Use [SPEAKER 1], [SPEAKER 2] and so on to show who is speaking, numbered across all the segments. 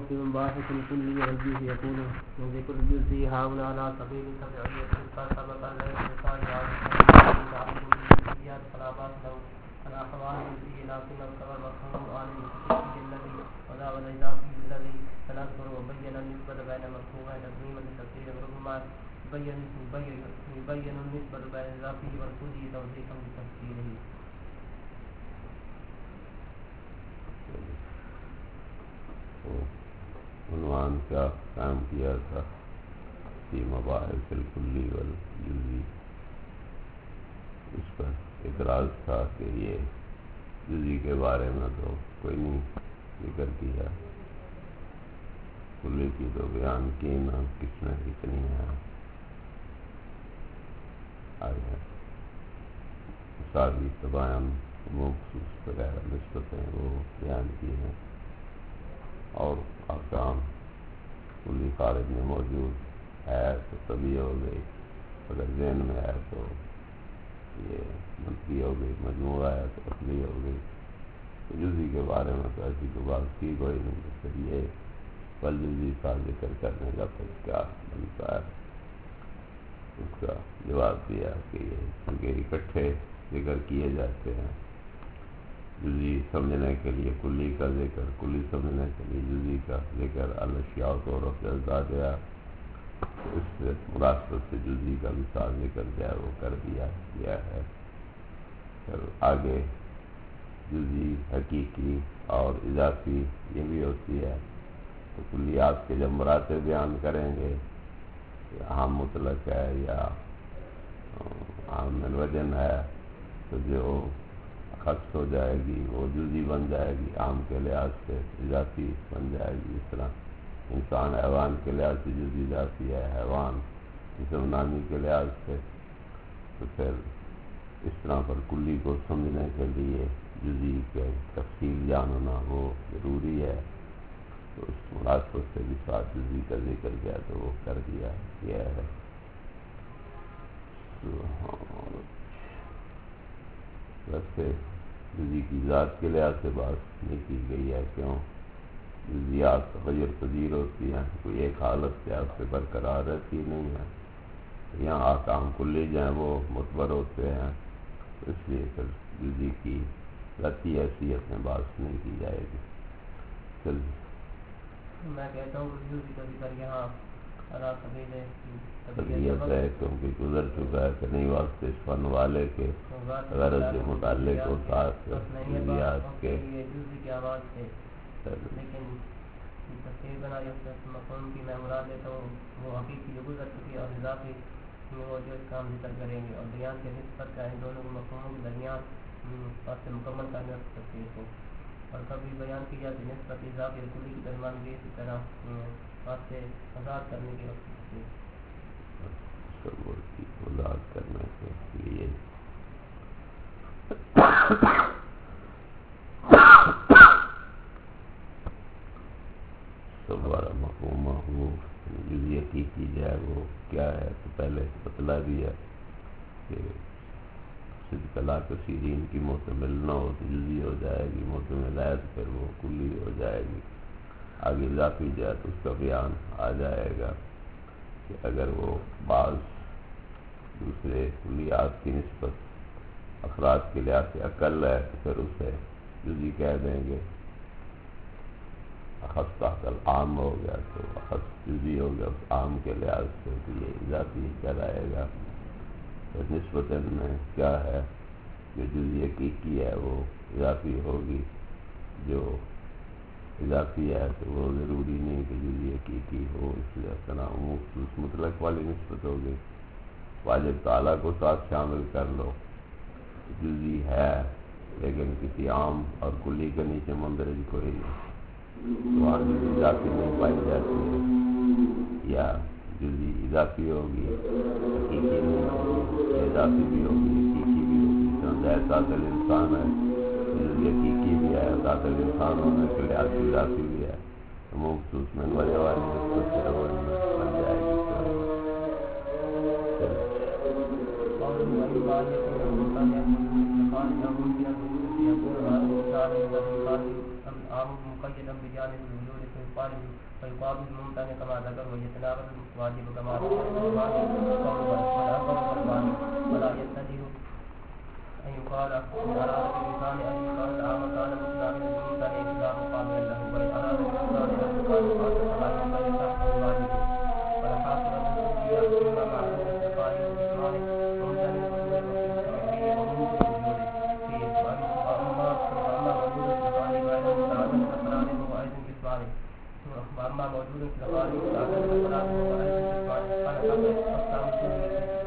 [SPEAKER 1] موقع باحث كلي والجزء يكون ذكر الجزء هاهنا على سبيل التبعية سبق ليس مثال تعلم الجزئيات فلا باس له الأحوال الجزئية لكن الخبر مفهوم عن الحقيقي الذي وذا والإضافي الذي سنذكر وبين النسبة بين مفهومين تقديما لتفسير ربما يبين النسبة بين الإضافي والكلي توضيحا لتفسيره.
[SPEAKER 2] عنوان کا قائم کیا تھا فی مباحث الکلی والجزئی. اس پر اعتراض تھا کہ یہ جزئی کے بارے میں تو کوئی نہیں ذکر کیا، کلی کی تو بیان کی نہ کس نے کتنی ہے، آگے ساری تباین مخصوص وغیرہ نسبتیں وہ بیان کی ہیں، اور احکام کلی خارج میں موجود ہے تو تبھی ہو گئی، اگر ذہن میں ہے تو یہ منفی ہو گئی، مجموعہ ہے تو اصلی ہو گئی. تو جزئی کے بارے میں تو ایسی تو بات کی کوئی نہیں. پھر یہ والجزئی کا ذکر کرنے کا پھر کیا بنتا ہے، اس کا جواب دیا کہ یہ کیونکہ اکٹھے ذکر کیے جاتے ہیں، جزئی سمجھنے کے لیے کلی کا ذکر، کلی سمجھنے کے لیے جزئی کا ذکر، الاشیاء تعرف بأضدادها، تو اس سے مناسبت سے جزئی کا بھی ساتھ ذکر جو ہے وہ کر دیا گیا ہے. پھر آگے جزئی حقیقی اور اضافی یہ بھی ہوتی ہے، تو کلیات کے جب مراتب بیان کریں گے کہ عام مطلق ہے یا عام من وجن ہے، تو جو خاص ہو جائے گی وہ جزئی بن جائے گی، عام کے لحاظ سے اضافی بن جائے گی. اس طرح انسان حیوان کے لحاظ سے جزئی اضافی ہے، حیوان جسم نامی کے لحاظ سے. تو پھر اس طرح پر کلی کو سمجھنے کے لیے جزئی کے تفصیل جاننا وہ ضروری ہے. تو اس مناسبت سے بھی ساتھ جزئی کا ذکر کیا تو وہ کر دیا گیا ہے. ویسے جزئی کی ذات کے لحاظ سے بات نہیں کی گئی ہے، کیوں جزیات تغیر پذیر ہوتی ہیں، کوئی ایک حالت سے آپ سے برقرار رہتی نہیں ہے. یہاں احکام کلی جو ہیں وہ معتبر ہوتے ہیں، اس لیے پھر جزئی کی ذاتی حیثیت میں بات نہیں کی جائے گی.
[SPEAKER 1] میں کہتا ہوں جزئی کا ذکر یہاں
[SPEAKER 2] طبیعت ہے کیونکہ گزر چکا ہے کہ نہیں واسطے اس فن والے کے غرض کے متعلق ہوتا ہے جزیات کے.
[SPEAKER 1] لیکن تصویر بنائی مفہوم کی میں مراد لیتا ہوں وہ حقیقی جو گزر چکی ہے، اور اضافی میں وہ جو کام ذکر کریں گے، اور بیان کے نسبت کا ان دونوں مفہوموں کے درمیان واسطے مکمل کامیاب تصویر کو، اور کبھی بیان کی جاتی نسبت اضافی اور کلی کی درمیان بھی اسی طرح واسطے آزاد کرنے کی
[SPEAKER 2] وضاحت کرنے کے لیے دوبارہ مفہوم جزئی حقیقی جو ہے وہ کیا ہے، تو پہلے بتلا دیا کہ صدق لا کثیرین کی محتمل نہ ہو تو جزئی ہو جائے گی، محتمل ہے تو پھر وہ کلی ہو جائے گی. آگے اضافی جو ہے تو اس کا بیان آ جائے گا کہ اگر وہ بعض دوسرے کلیات کی نسبت افراد کے لحاظ سے اقل ہے تو پھر اسے جزئی کہہ دیں گے. اخذ تحت العام ہو گیا تو اخذ جزئی ہو گیا اس عام کے لحاظ سے، تو یہ اضافی کہلائے گا. پھر نسبت میں کیا ہے، جو جزئی حقیقی ہے وہ اضافی ہوگی، جو اضافی ہے تو وہ ضروری نہیں کہ جزئی حقیقی ہو، اس لیے تناؤ مخصوص مطلق والی نسبت ہوگی. واجب تعالیٰ کو ساتھ شامل کر لو، جزئی ہے لیکن کسی عام اور کلی کے نیچے مندرج کوئی نہیں، وہاں جزئی اضافی نہیں پائی جاتی ہے، یا جزئی اضافی ہوگی حقیقی نہیں ہوگی، اضافی بھی ہوگی حقیقی بھی ہوگی. ذات الانسان ہے جزئی حقیقی بھی ہے، ذات الانسان ہونے کے لحاظ سے اضافی بھی ہے، تو مخصوص میں وجہ والی نسبت سے بن جائے گی.
[SPEAKER 1] العام مقيدا بجانب الوجود فيقابل الممتنع كما ذكر ويتناقض الواجب كما ذكر والأكبر والواجب ولا يتجه أن يقال إن أراد بالإنسان أن يقال العام كان مطلقا بالممتنع لا مقابل له وإن أراد بالإنسان أن يقال خاصة فلا ينبغي تحت الواجب والحاصل بالكلية إما معروف استقائه وإسماعه وممتنع وأما موجود في الخارج فعدم أفراده وأيضا في الخارج قال حقق أقسام كله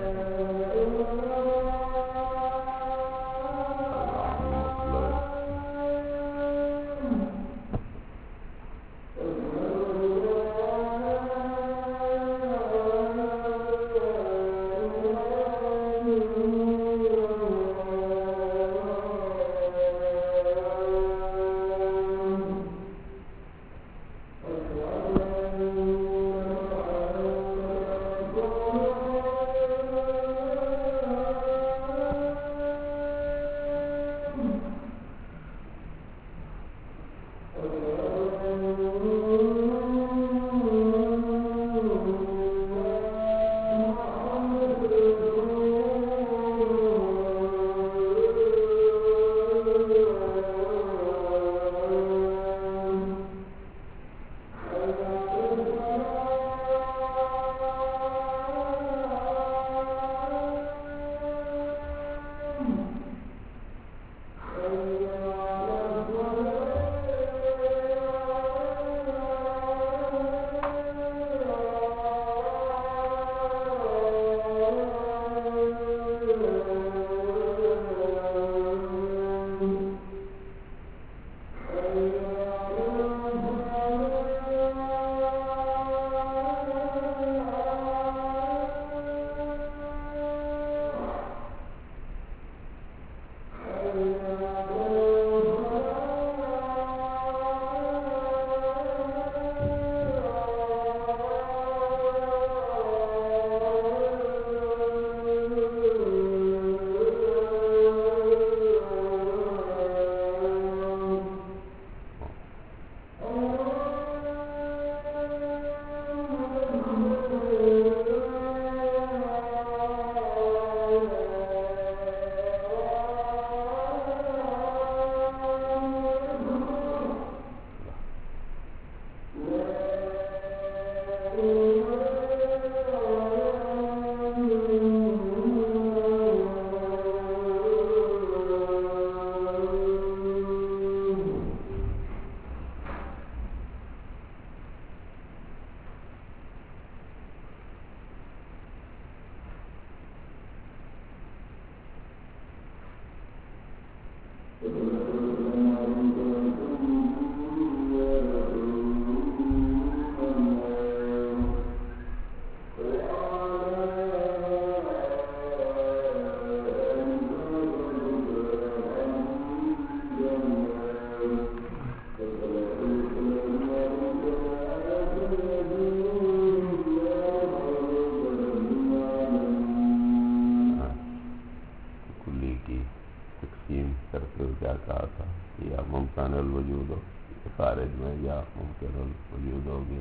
[SPEAKER 2] الوجود خارج میں یا ممکن الوجود ہوگی.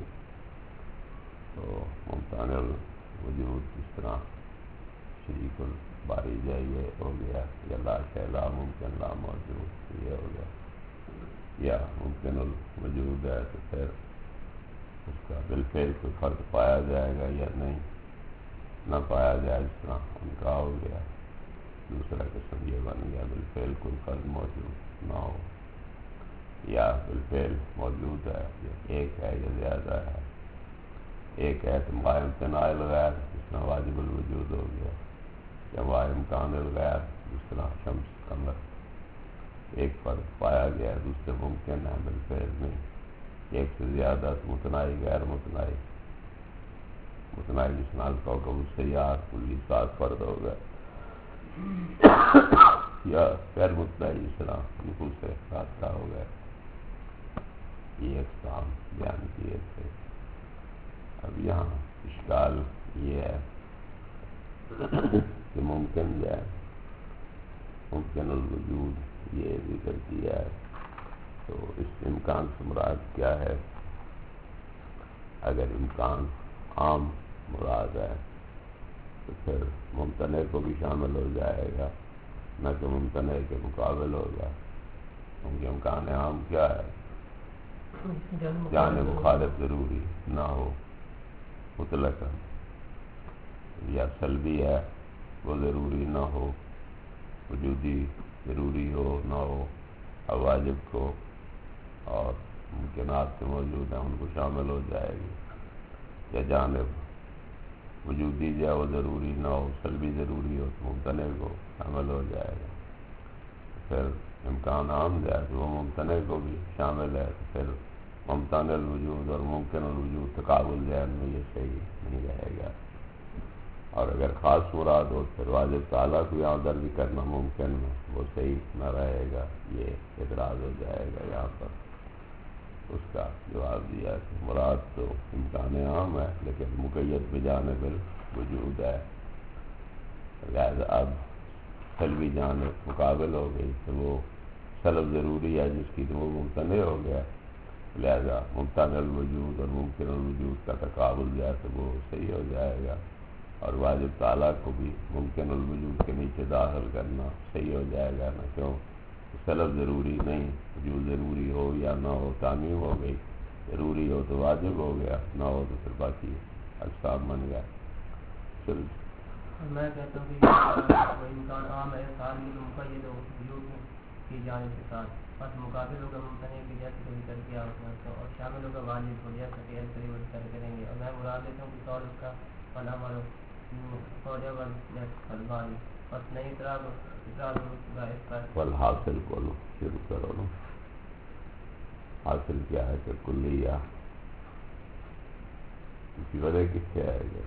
[SPEAKER 2] تو ممکن الوجود اس طرح شریک الباری جائیے ہو گیا، یا لا شے لا ممکن لا موجود یہ ہو گیا، یا ممکن الوجود ہے تو پھر اس کا بالفعل کوئی فرق پایا جائے گا یا نہیں نہ پایا جائے، اس طرح ان کا ہو گیا. دوسرا قسم یہ بن گیا بالفعل کوئی فرق موجود نہ ہو، یا بالفعل موجود ہے، ایک ہے یا زیادہ ہے. ایک ہے تو ما امتناع الغیر جس طرح واجب الوجود ہو گیا، یا ما امکان الغیر جس طرح شمس قمر. ایک فرق پایا گیا، دوسرے ممکن ہے بالفعل میں. ایک سے زیادہ تو متناعی غیر متناعی، متناعی جس طرح الکوکب السیارات کلی 7 فرد ہو گئے، یا غیر متناعی جس طرح نفوس خاصہ ہو گئے. یہ اقسام بیان کیے تھے. اب یہاں اشکال یہ ہے کہ ممکن جو ہے ممکن الوجود یہ ذکر کیا ہے تو اس امکان سے مراد کیا ہے؟ اگر امکان عام مراد ہے تو پھر ممتنع کو بھی شامل ہو جائے گا، نہ کہ ممتنع کے مقابل ہوگا، کیونکہ امکان عام کیا ہے؟ جان مخالف ضروری نہ ہو مطلقاً، یا سلبی ہے وہ ضروری نہ ہو، وجودی ضروری ہو نہ ہو، اور واجب کو اور ممکنات سے موجود ہیں ان کو شامل ہو جائے گی، یا جانب وجودی جو ہے وہ ضروری نہ ہو، سلبی ضروری ہو تو ممتنع کو شامل ہو جائے گا۔ پھر امکان عام جو ہے تو وہ ممتنع کو بھی شامل ہے، تو پھر ممتنع الوجود اور ممکن الوجود تقابل ذہن میں یہ صحیح نہیں رہے گا۔ اور اگر خاص مراد ہو پھر واجب تعالیٰ کو یہاں در بھی کرنا ممکن ہے، وہ صحیح نہ رہے گا، یہ اعتراض ہو جائے گا۔ یہاں پر اس کا جواب دیا کہ مراد تو امکان عام ہے لیکن مقید بجانب الوجود ہے، لہذا اب سلبی جانب مقابل ہو گئی تو وہ سلب ضروری ہے جس کی تو وہ ممتنع ہو گیا، لہذا ممتنع الوجود اور ممکن الوجود کا تقابل جو ہے تو وہ صحیح ہو جائے گا، اور واجب تعالیٰ کو بھی ممکن الوجود کے نیچے داخل کرنا صحیح ہو جائے گا، نہ کیوں سلب ضروری نہیں، وجود ضروری ہو یا نہ ہو تعمیم ہو گئی، ضروری ہو تو واجب ہو گیا، نہ ہو تو پھر باقی اقسام بن گیا۔ چل
[SPEAKER 1] میں کہتا ہوں کہ وہ امکان عام ہے خارج مقید وجود کی جانب کے ساتھ، بس مقابل ہوگا ممتنع کی جیسے کہ ذکر کیا اور شامل ہوگا واجب کو جیسا کہ قریب ذکر کریں گے، اور میں مراد دیتا ہوں کہ قول اس کا فلاں فلبانی بس نہیں اعتراض ہوگا اس پر۔
[SPEAKER 2] والحاصل کو شروع کرو نا، حاصل کیا ہے کہ کلیہ کسی وجہ کس سے آئے گا؟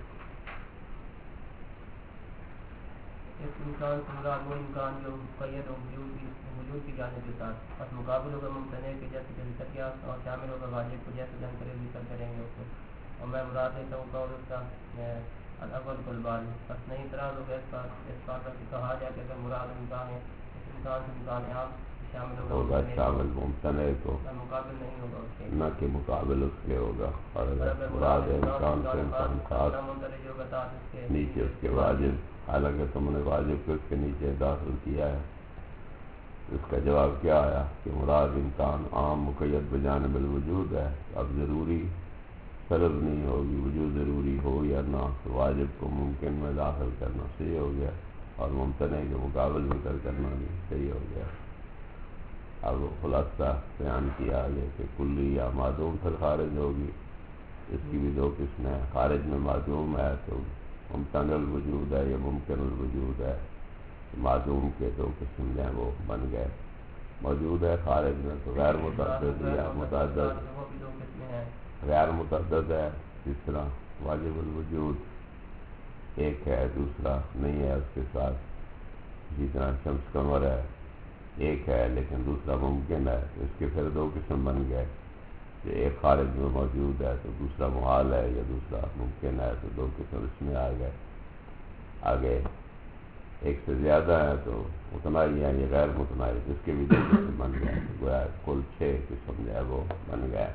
[SPEAKER 1] اس امکان سے مراد وہ امکان جو مقید ہو وجود کی جانب کے ساتھ، بس مقابل ہوگا ممتنع کے جیسے کہ ذکر کیا اور شامل ہوگا واجب کو جیسے کہ ہم قریب ذکر کریں گے اس کو، اور میں مراد دیتا ہوں قول اس کا الاول قلبان، بس نہیں اعتراض ہوگا اس بات پر کہا جائے کہ اگر مراد امکان ہے اس امکان سے امکان عام شامل
[SPEAKER 2] ہوگا شامل ممتنع کو،
[SPEAKER 1] مقابل نہیں ہوگا اس کے،
[SPEAKER 2] نہ کہ مقابل اس کے ہوگا، اور اگر مراد امکان سے امکان خاص نیچے اس کے واجب، حالانکہ تم نے واجب کو اس کے نیچے داخل کیا ہے، اس کا جواب کیا آیا کہ مراد امکان عام مقید بجانب الوجود ہے، اب ضروری سلب نہیں ہوگی، وجود ضروری ہو یا نہ تو واجب کو ممکن میں داخل کرنا صحیح ہو گیا، اور ممتنع کے مقابل ذکر کرنا بھی صحیح ہو گیا۔ اب خلاصہ بیان کیا آگے کہ کلی یا معدوم پھر خارج ہوگی، اس کی بھی دو قسمیں، خارج میں معدوم ہے تو ممتنع الوجود ہے یا ممکن الوجود ہے، معدوم کے دو قسم ہیں وہ بن گئے، موجود ہے خارج میں تو غیر متعدد یا متعدد، غیر متعدد ہے جس طرح واجب الوجود ایک ہے دوسرا نہیں ہے اس کے ساتھ، اسی طرح شمس قمر ہے ایک ہے لیکن دوسرا ممکن ہے، اس کے پھر دو قسم بن گئے کہ ایک خارج میں موجود ہے تو دوسرا محال ہے، یا دوسرا ممکن ہے تو دو قسم اس میں آ گئے، آگے ایک سے زیادہ ہے تو متناہی ہے، یہ غیر متناہی جس کے بھی دو قسم بن گئے، گویا کل 6 قسم جو ہے وہ بن گئے،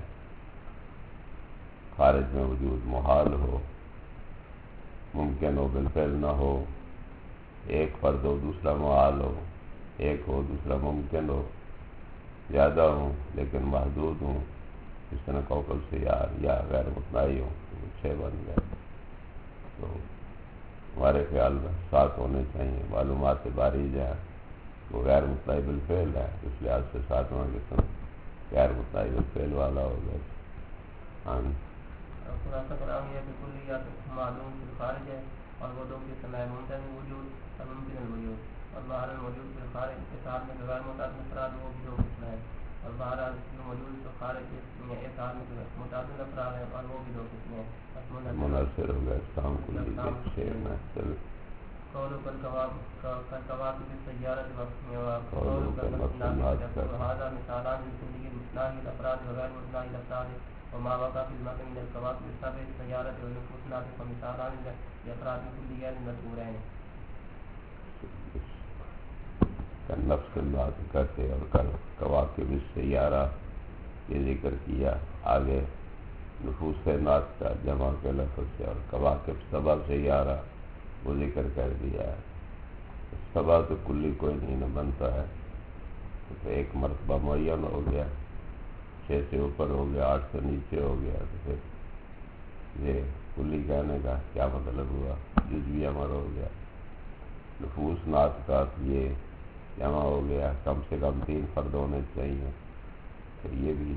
[SPEAKER 2] خارج میں وجود محال ہو، ممکن ہو بالفعل نہ ہو، ایک فرد ہو دوسرا محال ہو، ایک ہو دوسرا ممکن ہو، زیادہ ہوں لیکن محدود ہوں جس طرح کوکل سے یا غیر متناہی ہوں، 6 بن گئے۔ تو ہمارے خیال میں 7 ہونے چاہیے، معلومات باری جو ہے وہ غیر متناہی بالفعل ہے، اس لحاظ سے 7واں قسم غیر متناہی بالفعل والا ہو گیا۔ ہاں
[SPEAKER 1] خلاصہ کلام یہ ہے کہ کلیات معلوم فی الخارج ہے، اور وہ دو قسم ہے، ممکن الوجود اور ممکن الوجود، اور بہر الموجود فی الخارج کے ساتھ میں غیر متعدد افراد وہ بھی دو قسم ہے، اور بہر الموجود فی الخارج ایک ساتھ میں متعدد افراد ہیں اور وہ بھی دو قسم ہیں،
[SPEAKER 2] منحصر ہو گیا اسلام کلی کے 6 میں۔ چل
[SPEAKER 1] قولو کالکواکب السیارۃ وقولو کالمسنات وهذا مثالان لكلي متناهي الافراد وغير متناهي الافراد، وما وقع في المكن من الكواكب السبع السيارة والنفوسنات فمثالان لأفراد كليين المذكورين۔
[SPEAKER 2] نفس ناطقہ اور کواکب السیارہ یہ ذکر کیا. آگے نفوس ناطقہ جمع کے لفظ سے اور کواکب سبع سیارہ وہ ذکر کر دیا ہے. سبع تو کلی کوئی نہیں نہ بنتا ہے، تو ایک مرتبہ معین ہو گیا، 6 سے اوپر ہو گیا، 8 سے نیچے ہو گیا، تو پھر یہ کلی کہنے کا کیا مطلب ہوا؟ جزوی امر ہو گیا. نفوس ناطقہ یہ جمع ہو گیا، کم سے کم 3 فرد ہونے چاہیے، پھر یہ بھی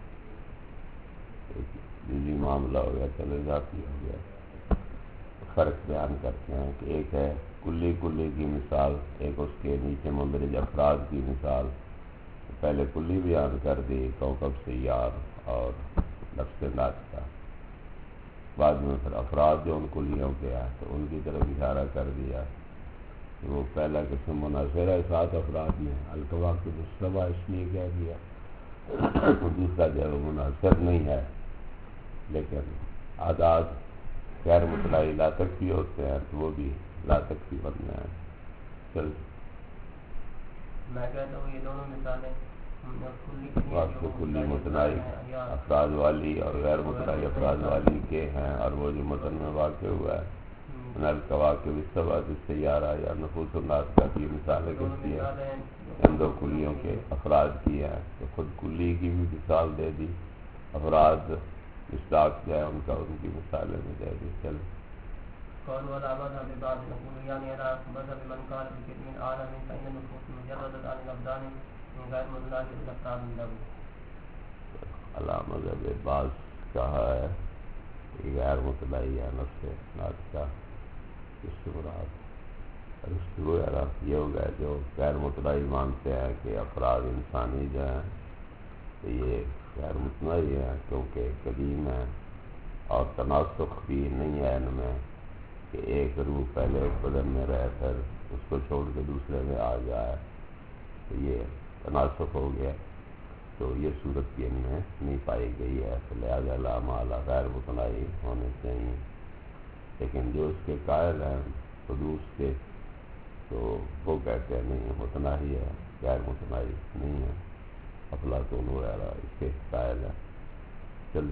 [SPEAKER 2] ایک جزوی معاملہ ہو گیا، چلو ذاتی ہو گیا. فرق بیان کرتے ہیں کہ ایک ہے کلی کی مثال، ایک اس کے نیچے مندرج افراد کی مثال. پہلے کلی بیان کر دی، کوكب سیار اور نفس ناطقہ. بعد میں پھر افراد جو ان کلیوں کے ہیں تو ان کی طرف اشارہ کر دیا کہ وہ پہلا قسم منحصر ہے 7 افراد میں، الکواکب السبع اس لیے کہہ دیا. دوسرا جو ہے وہ منحصر نہیں ہے، لیکن اعداد غیر مطلعی لا تکفی ہوتے ہیں تو وہ بھی لا تکفی بن جائیں. چل
[SPEAKER 1] میں کہتا ہوں یہ دونوں مثالیں
[SPEAKER 2] واسطے کلی متنائی افراد والی اور غیر متنائی افراد والی کے ہیں، اور وہ جو متن میں واقع ہوا ہے الکواکب السبع السیارہ یا نفوس الناطقہ کی مثالیں کہتی ہیں ان 2 کلیوں کے افراد کی ہیں. تو خود کلی کی بھی مثال دے دی، افراد مصداق جو ہے ان کا ان کی مثالیں بھی دے دی. چل
[SPEAKER 1] قالوا ولا مذهب بعض نقول يعني على مذهب من قال بكلم العالم فإن النفوس مجردة عن الأبدان من غير مدلات الأفراد له.
[SPEAKER 2] على مذهب بعض کہا ہے کہ غیر مطلعی ہے نفس ناطقہ. اس سے مراد وغیرہ یہ ہو گیا جو غیر مطلعی مانتے ہیں کہ افراد انسانی جو ہیں تو یہ غیر مطلعی ہیں کیونکہ قدیم ہیں اور تناسخ بھی نہیں ہے ان میں کہ ایک روح پہلے ایک بدن میں رہ کر اس کو چھوڑ کے دوسرے میں آ جائے، تو یہ تناسخ ہو گیا. تو یہ صورت بھی ان میں نہیں پائی گئی ہے، تو لہٰذا الاعمال غیر متناہی ہونے چاہیے. لیکن جو اس کے قائل ہیں حدوث کے تو وہ کہتے ہیں نہیں متناہی ہے، غیر متناہی نہیں ہے. افلاطون وغیرہ اس کے قائل ہیں. چل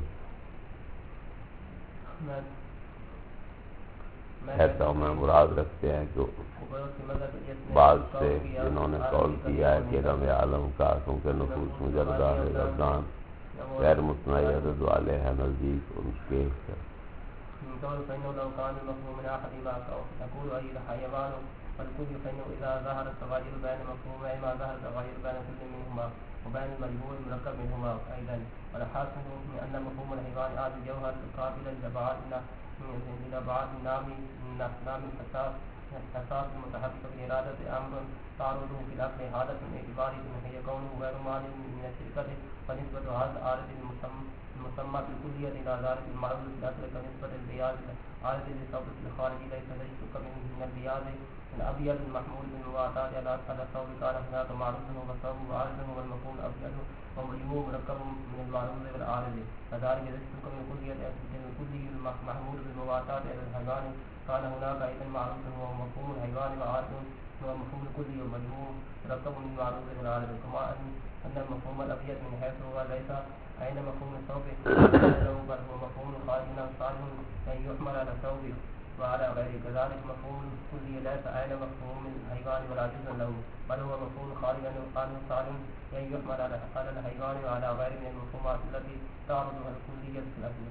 [SPEAKER 2] کہتا ہوں میں مراد رکھتے ہیں کہ بعض سے جنہوں نے قول کیا ہے کہ رم عالم کا کیونکہ نفوس مجردہ ہے ابدان غیر متناہی عدد والے ہیں نزدیک ان کے.
[SPEAKER 1] فإنه لو كان المفهوم من أحد ما تقول أي الحيوان فالكل فإنه إذا ظهر التغير بين مفهومين ما ظهر التغير بين كل منهما وبين المجموع المركب منهما أيضا. والحاصل من أن مفهوم الحيوان هذا الجوهر القابل إلى بعض نام الحساس المتحقق بإرادة أمر تعرضه في العقل حادث اعتباري هي كونه غير مانع من الشركة فنسبة هذا العارض المسمى بالكلية إلى ذلك المعروف في الأصل كنسبة البياض العارض للثوب الخارجي ليس شك من البياض الأبيض المحمول بالمواطات على الثوب كان هناك معروض والثوب عارض والمفهوم الأبيض ومجموع مركب من المعروض والعارض. كذلك إذا شك من الكلي المحمول بالمواطات على الحيوان كان هناك أيضا معروض ومفهوم الحيوان وعارض ومفهوم الكلي ومجموع مركب من المعروض والعارض. كما أن المفهوم الأبيض من حيث هو ليس أين مفهوم الثوب له بل هو مفهوم خارج صالح أن يحمل على الثوب وعلى غيره. كذلك مفهوم الكلي ليس أين مفهوم الحيوان ولا جزء له بل هو مفهوم خارج صالح أن يحمل على الحيوان وعلى غيره من المفهومات التي تعرضها الكلية في الأصل.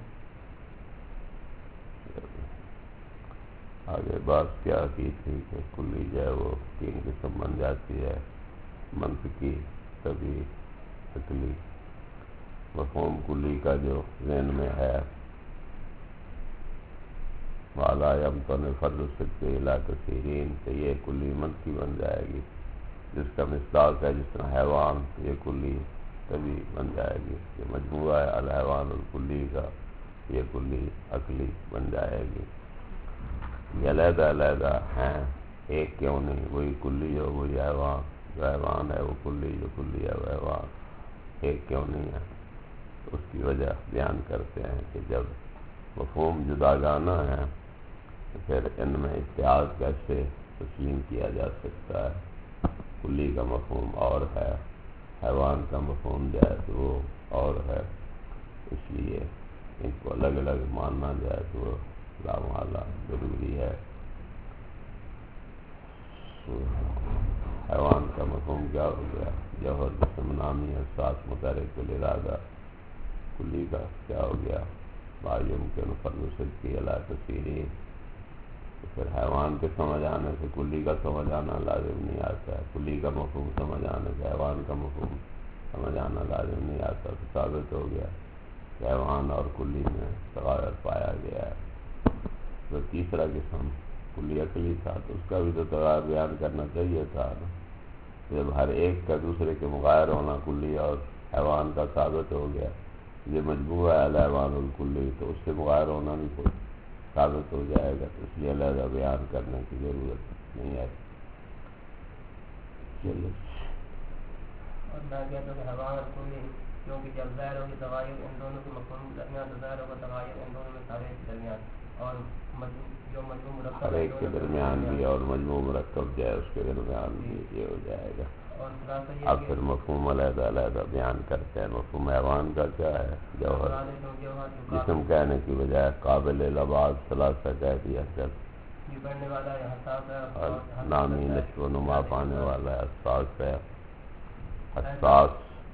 [SPEAKER 2] آگے بات کیا کی تھی کہ کلی جو ہے وہ 3 قسم بن جاتی ہے، منطقی، طبعی، عقلی. مفہوم کلی کا جو ذہن میں ہے والا یمتن فرد سکتے علا کثیرین تو یہ کلی منطقی بن جائے گی. جس کا مصداق ہے جس طرح حیوان یہ کلی طبعی بن جائے گی. یہ مجموعہ ہے الحیوان الکلی کا یہ کلی عقلی بن جائے گی. یہ علیحدہ علیحدہ ہیں، ایک کیوں نہیں، وہی کلی ہو وہی حیوان، جو حیوان ہے وہ کلی، جو کلی ہے وہ حیوان، ایک کیوں نہیں ہے. اس کی وجہ بیان کرتے ہیں کہ جب مفہوم جداگانہ ہے تو پھر ان میں اتحاد کیسے تسلیم کیا جا سکتا ہے. کلی کا مفہوم اور ہے، حیوان کا مفہوم جو ہے تو وہ اور ہے، اس لیے ان کو الگ الگ ماننا جو ہے تو وہ لامحالہ ضروری ہے۔ حیوان کا مفہوم کیا ہو گیا؟ جوہر جسم نامی احساس متحرک الارادہ۔ کلی کا کیا ہو گیا؟ ما یمکن فرض صدقی علی تصویری۔ تو پھر حیوان کے سمجھ آنے سے کلی کا سمجھ آنا لازم نہیں آتا ہے، کلی کا مفہوم سمجھ آنے سے حیوان کا مفہوم سمجھ آنا لازم نہیں آتا، تو ثابت ہو گیا کہ حیوان اور کلی میں تغیر پایا گیا ہے۔ تو تیسرا قسم کلی عقلی تھا، تو اس کا بھی تو تغیر بیان کرنا چاہیے تھا نا۔ جب ہر ایک کا دوسرے کے مغایر ہونا کلی اور حیوان کا ثابت ہو گیا، یہ مجموعہ ہے الحیوان الکلی، تو اس سے مغایر ہونا بھی کوئی ثابت ہو جائے گا، تو اس لیے علیحدہ بیان کرنے کی ضرورت نہیں ہے۔ چلو
[SPEAKER 1] اور میں کہتا ہوں کہ حیوان اور کلی، کیونکہ جب ظاہر ہوگی تغیر ان دونوں کے مفہوم کے درمیان، تو ظاہر ہوگا تغیر ان دونوں میں سارے کے درمیان، اور جو مجموع مرکب
[SPEAKER 2] ہر ایک کے درمیان بھی اور مجموع مرکب جائے اس کے درمیان بھی یہ ہو جائے گا۔
[SPEAKER 1] اور خلاصہ
[SPEAKER 2] اب
[SPEAKER 1] یہ
[SPEAKER 2] پھر مفہوم علیحدہ علیحدہ بیان کرتے ہیں۔ مفہوم حیوان کا کیا ہے؟ جوہر، جسم کہنے کی بجائے قابل لباس ثلاثہ کہہ دیا جب،
[SPEAKER 1] یہ بڑھنے والا ہے، حساس ہے،
[SPEAKER 2] اور نامی نشو و نما پانے والا ہے، حساس ہے۔ حساس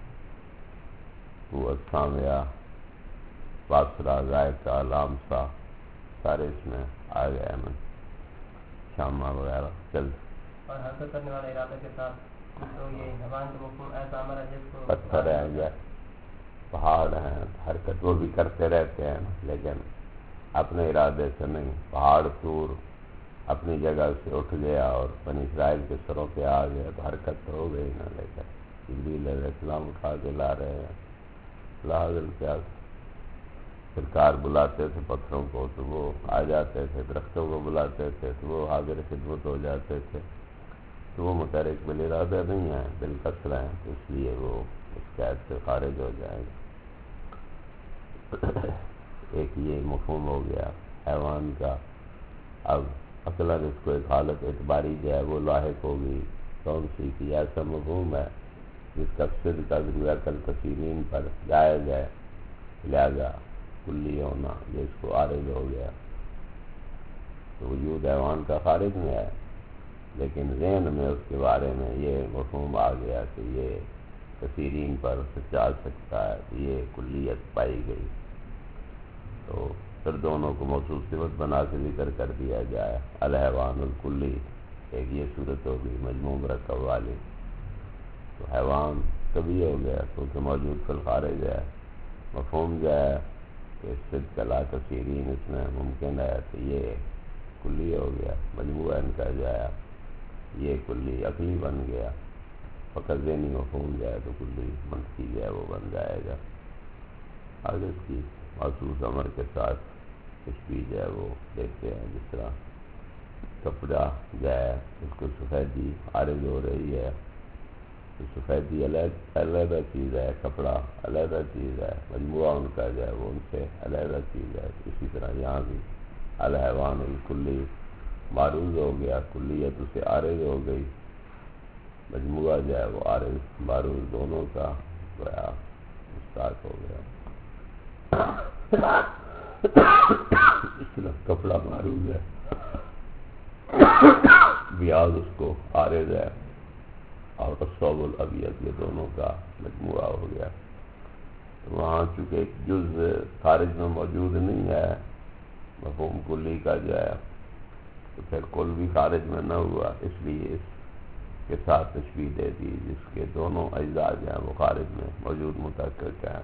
[SPEAKER 2] وہ سامعہ، باصرہ، ذائقہ، لامسہ، سارے اس میں آ گئے نا، شامہ وغیرہ چل۔
[SPEAKER 1] اور حرکت کرنے والا ارادہ کے ساتھ، تو یہ حیوان کا مفہوم ایسا امر ہے جس کو
[SPEAKER 2] پتھر ہیں، پہاڑ ہیں، حرکت وہ بھی کرتے رہتے ہیں لیکن اپنے ارادے سے نہیں۔ پہاڑ طور اپنی جگہ سے اٹھ گیا اور بنی اسرائیل کے سروں پہ آ گیا، تو حرکت تو ہو گئی نا، لیکن جبریل علیہ السلام اٹھا کے لا رہے ہیں۔ لاحظ کیا سرکار بلاتے تھے پتھروں کو تو وہ آ جاتے تھے، درختوں کو بلاتے تھے تو وہ حاضر خدمت ہو جاتے تھے، تو وہ متحرک بالارادہ نہیں ہے، بالکسر ہیں، تو اس لیے وہ اس قید سے خارج ہو جائیں گے۔ ایک یہ مفہوم ہو گیا حیوان کا۔ اب اصلاً اس کو ایک حالت اعتباری جو ہے وہ لاحق ہوگی، کون سی کی؟ ایسا مفہوم ہے جس کا صدق کا ذریعہ کل تسلیم پر جائز ہے، لہذا کلی ہونا یہ اس کو عارض ہو گیا، تو وجود حیوان کا خارج میں ہے، لیکن ذہن میں اس کے بارے میں یہ مفہوم آ گیا کہ یہ کثیرین پر چل سکتا ہے، یہ کلیت پائی گئی، تو پھر دونوں کو موصوف صفت بنا کے ذکر کر دیا جائے، الحیوان الکلی، ایک یہ صورت ہوگی مجموع مرکب والی۔ تو حیوان کبھی ہو گیا کیونکہ موجود فی الخارج ہے، مفہوم جو ہے کہ صدق لا کثیرین اس میں ممکن ہے، تو یہ کلی ہو گیا، مجموعہ ان کا جو ہے یہ کلی عقلی بن گیا، فقط ذہنی مفہوم جو ہے تو کلی منطقی جو ہے وہ بن جائے گا۔ آگے اس کی محسوس امر کے ساتھ تشبیہ جو ہے وہ دیکھتے ہیں، جس طرح کپڑا جو ہے اس کو سفیدی عارض ہو رہی ہے، تو سفیدی علیحدہ چیز ہے، کپڑا علیحدہ چیز ہے، مجموعہ ان کا جو ہے وہ ان سے علیحدہ چیز ہے۔ اسی طرح یہاں بھی الحیوان الکلی معروض ہو گیا، کلیت اسے عارض ہو گئی، مجموعہ جو ہے وہ عارض معروض دونوں کا گویا مشترک ہو گیا۔ اس طرح کپڑا معروض ہے، بیاض اس کو عارض ہے، اور الثوب الابیض یہ دونوں کا مجموعہ ہو گیا۔ وہاں چونکہ ایک جز خارج میں موجود نہیں ہے مفہوم کلی کا جو ہے، تو پھر کل بھی خارج میں نہ ہوا، اس لیے اس کے ساتھ تشبیہ دے دی جس کے دونوں اجزاء جو ہیں وہ خارج میں موجود متحقق ہیں۔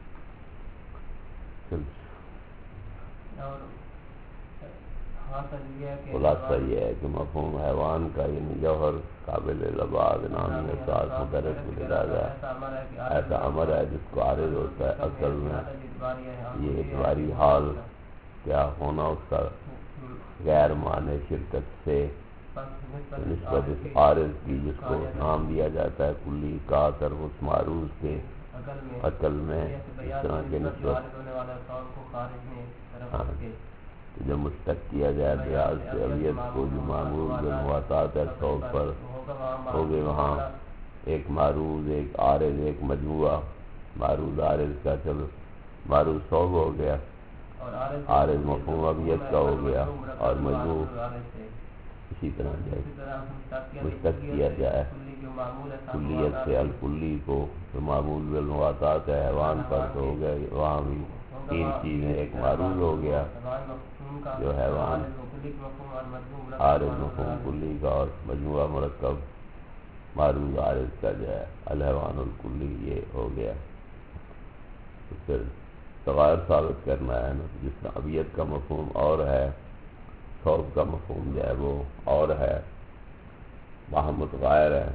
[SPEAKER 2] خلاصہ یہ ہے کہ مفہوم حیوان کا یعنی جوہر قابل لباس نامی احساس مدرک بالارادہ ایسا امر ہے جس کو عارض ہوتا ہے، اصل میں یہ اعتباری حال کیا ہونا اس کا غیر معنی شرکت سے نسبت اس عارض کی جس کو نام دیا جاتا ہے کلی کا طرف اس معروض کے عقل میں اس طرح کے نسبت تو جب مشتق کیا جائے بیاض سے ابیض کو جو معمول بالمواطات ہے صوب پر ہو گئے وہاں ایک معروض ایک عارض ایک مجموعہ معروض عارض کا چلو معروض صوب ہو گیا عارض مفہوم ابیض کا ہو گیا اور مجموع اسی طرح جائے مشتق کیا جائے کلیت سے الکلی کو جو معمول بالمواطات ہے حیوان پر تو ہو گیا وہاں بھی تین چیزیں ایک معروض ہو گیا جو حیوان عارض مفہوم کلی کا اور مجموعہ مرکب معروض عارض کا جو ہے الحیوان الکلی یہ ہو گیا. تو پھر تغیر ثابت کرنا ہے نا جس طرح ابیت کا مفہوم اور ہے صوب کا مفہوم جو ہے وہ اور ہے وہاں متغیر ہے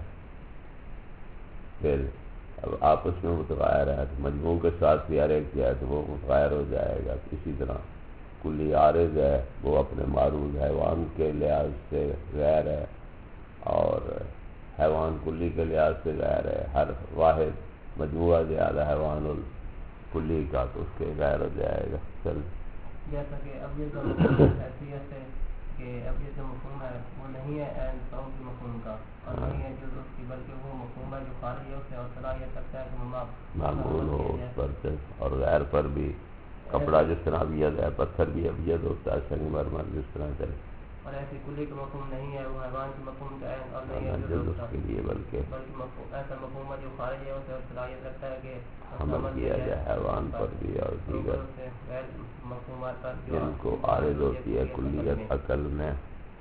[SPEAKER 2] پھر اب آپس میں متغیر ہے تو مجموع کے ساتھ بھی ہر ایک جائے تو وہ متغیر ہو جائے گا. اسی طرح کلی عارض ہے وہ اپنے معروض حیوان کے لحاظ سے غیر ہے اور حیوان کلی کے لحاظ سے غیر ہے. ہر واحد مجموعہ زیادہ حیوان الکلی کا تو اس کے غیر ہو جائے گا. چل
[SPEAKER 1] جیسا کہ اب یہ حیثیت ہے کہ اب یہ جو مفہوم ہے وہ نہیں ہے صوب کے مفہوم کا اور نہیں ہے جو اس کی بلکہ وہ مفہوم ہے جو خارج ہے اس سے اور صلاحیت رکھتا ہے کہ
[SPEAKER 2] معمول ہو اس پر سے اور غیر پر بھی کپڑا جس طرح ابیض ہے پتھر بھی ابیض ہوتا ہے سنگ مرمر جس طرح چلے
[SPEAKER 1] اور ایسی کلی کا مفہوم نہیں ہے وہ حیوان کے مفہوم کا ہے اور نہیں ہے
[SPEAKER 2] جو اس کے لیے بلکہ
[SPEAKER 1] ایسا مفہوم ہے جو خارج ہے اسے اور صلاحیت رکھتا ہے کہ
[SPEAKER 2] حمل کیا جائے حیوان پر بھی اور دیگر
[SPEAKER 1] مفہومات پر
[SPEAKER 2] جن کو عارض ہوتی ہے کلیت عقل میں.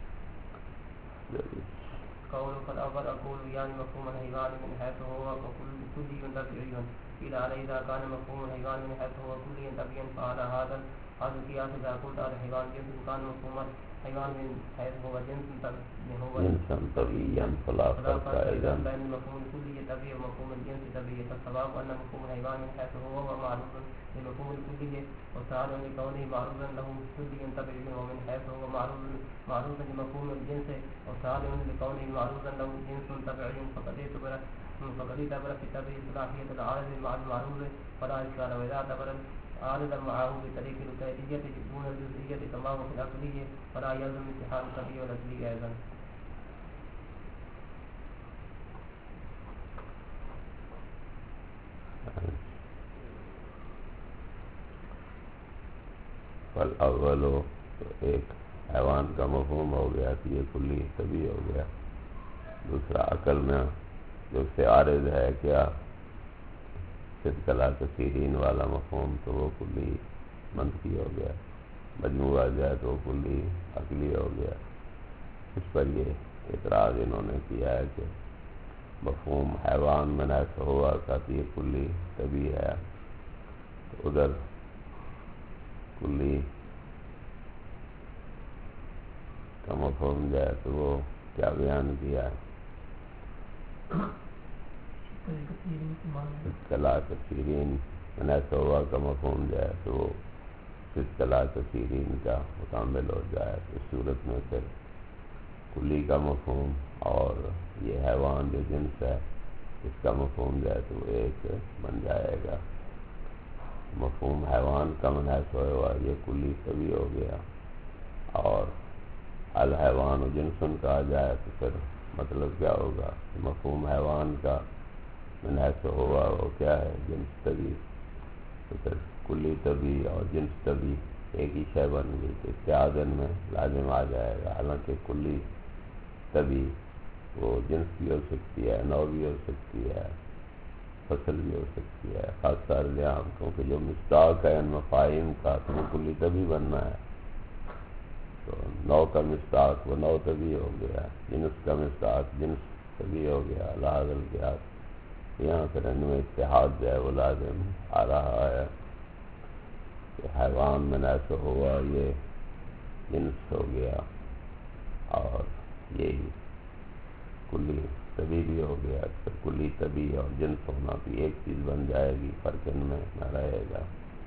[SPEAKER 1] قول فالأول أقول يعني مفهوم الحيوان من حيث هو كلي طبيعي إلى على إذا كان مفهوم الحيوان من حيث هو كلي طبيعي فعلى هذا القياس إذا قلت الحيوان جنس كان مفهوم الحيوان من حيث هو جنسا
[SPEAKER 2] طبيعيا فلا فرق أيضا
[SPEAKER 1] بين المفهوم الكلي طبيعي ومفهوم الجنس طبيعي. فالصواب أن مفهوم الحيوان من حيث هو معروف لمفهوم الكلي وتعالى لكونه معروفا له كلي طبيعي ومن حيث هو معروف لمفهوم الجنس وتعالى لكونه معروفا له جنس طبيعي فقد اعتبر في تبعية صلاحية العارض مع المعروف فلا إشكال. وإذا اعتبر عارضا معه بطريق الكيفية دون الجزئية كما هو في العقلية فلا يلزم اتحاد الطبيعي والأصلي أيضا.
[SPEAKER 2] فالاول تو ایک حیوان کا مفہوم ہو گیا کہ یہ کلی طبیعی ہو گیا. دوسرا عقل میں جو سے عارض ہے کیا صدق لا کثیرین والا مفہوم تو وہ کلی منطقی ہو گیا. مجموعہ جائے تو وہ کلی عقلی ہو گیا. اس پر یہ اعتراض انہوں نے کیا ہے کہ مفہوم حیوان میں ایسا ہوا کہ یہ کلی طبیعی ہے تو ادھر کلی کا مفہوم جائے تو وہ کیا بیان کیا ہے کلا کثیرین میں ایسا ہوا کا مفہوم جائے تو وہ کلا کثیرین کا مکمل ہو جائے. اس صورت میں پھر کلی کا مفہوم اور یہ حیوان جو جنس ہے اس کا مفہوم جائے تو وہ ایک بن جائے گا. مفہوم حیوان کا من ایسا ہوا یہ کلی طبیعی ہو گیا اور الحیوان و جنسن کہا جائے تو پھر مطلب کیا ہوگا مفہوم حیوان کا من ایسا ہوا وہ کیا ہے جنس طبیعی تو پھر کلی طبیعی اور جنس طبیعی ایک ہی شے بن گئی تو اتحادن میں لازم آ جائے گا. حالانکہ کلی طبیعی وہ جنس بھی ہو سکتی ہے نوع بھی ہو سکتی ہے فصل بھی ہو سکتی ہے خاص طور عام کیونکہ جو مصداق ہے ان مفاہیم کا تو وہ کلی طبیعی بننا ہے تو نوع کا مصداق وہ نوع طبیعی ہو گیا جنس کا مصداق جنس طبیعی ہو گیا. لحاظ القیاس یہاں پھر ان میں اتحاد جو ہے وہ لازم آ رہا ہے کہ حیوان میں ایسا ہوا یہ جنس ہو گیا اور یہی کلی طبیعی بھی ہو گیا. پھر کلی طبیعی اور جنس ہونا بھی ایک چیز بن جائے گی فرق ان میں نہ رہے گا.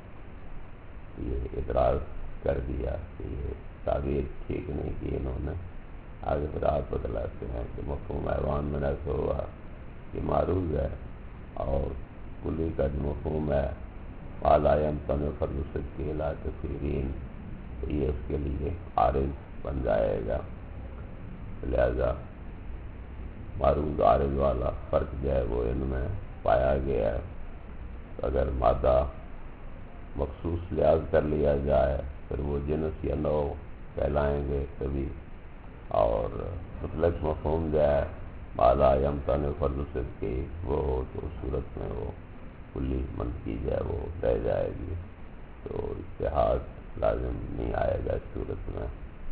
[SPEAKER 2] یہ اعتراض کر دیا کہ یہ تعبیر ٹھیک نہیں کی انہوں نے. آگے پھر آپ بتلاتے ہیں کہ مفہوم حیوان میں ایسا ہوا یہ معروض ہے اور کلی کا جو مفہوم ہے اعلیٰ تن فرد صدق لا کثیرین تو یہ اس کے لیے عارض بن جائے گا. لہذا معروض عارض والا فرق جو ہے وہ ان میں پایا گیا ہے. اگر مادہ مخصوص لحاظ کر لیا جائے پھر وہ جنس یا نوع کہلائیں گے کبھی، اور مطلق مفہوم جو ہے مالا یمتن فرض صدق کی وہ ہو تو اس صورت میں وہ کلی منفی جو ہے وہ رہ جائے گی، تو اتحاد لازم نہیں آئے گا اس صورت میں.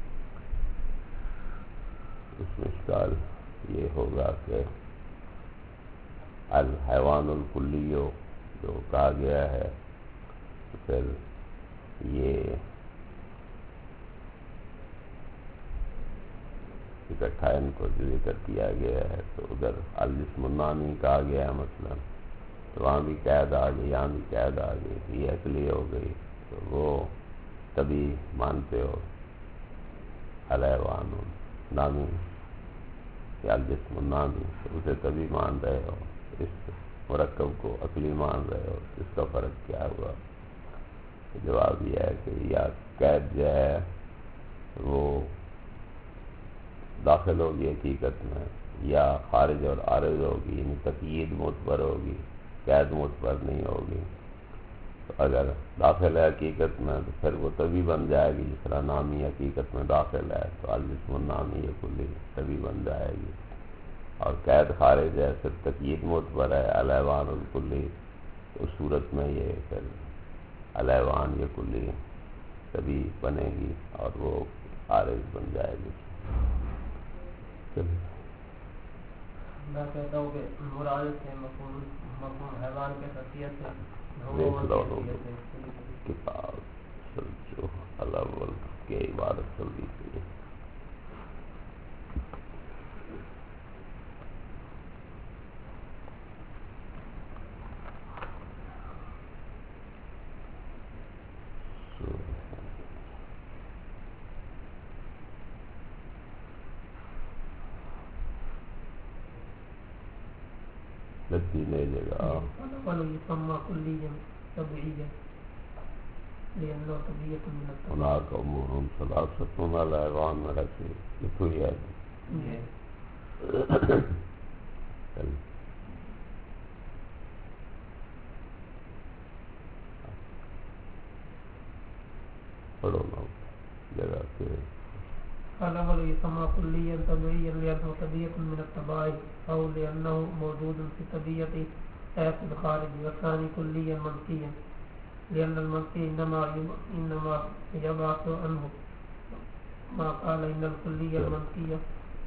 [SPEAKER 2] اس میں اشکال یہ ہوگا کہ الحیوان الکلی جو کہا گیا ہے تو پھر یہ اکٹھا ان کو جو ذکر کیا گیا ہے، تو ادھر الجسم النامی کہا گیا ہے مثلا، تو وہاں بھی قید آ گئی، یہاں بھی قید آ گئی، تو یہ عقلی ہو گئی. تو وہ تبھی مانتے ہو الحیوان النامی یا الجسم النامی، تو اسے تبھی مان رہے ہو، اس مرکب کو عقلی مان رہے ہو. اس کا فرق کیا ہوا؟ جواب یہ ہے کہ یا قید جو ہے وہ داخل ہوگی حقیقت میں، یا خارج اور عارض ہوگی، یعنی تقیید معتبر ہوگی، قید معتبر نہیں ہوگی. تو اگر داخل ہے حقیقت میں تو پھر وہ تبھی بن جائے گی جس طرح نامی حقیقت میں داخل ہے، تو الجسم النامی یہ کلی تبھی بن جائے گی. اور قید خارج ہے، صرف تقیید معتبر ہے الحیوان الکلی، تو اس صورت میں یہ پھر الحیوان یہ کلی تبھی بنے گی اور وہ عارض بن جائے گی.
[SPEAKER 1] میں کہتا ہوں کہ مراد سے مفہوم حیوان کے حیثیت سے
[SPEAKER 2] دیکھ لو کتاب سلچو الاول کے عبارت چل رہی تھی. لگتی نہیں جگہ هناك أمور ثلاثة على الحيوان ولكن لكل يد. پڑھو نا جگہ کے
[SPEAKER 1] الأول يسمى كليا طبيعيا لأنه طبيعة من الطبائع أو لأنه موجود في الطبيعة لا في الخارج. والثاني كليا منفيا لأن المنفي إنما يبعث عنه ما قال إن الكلية المنفية.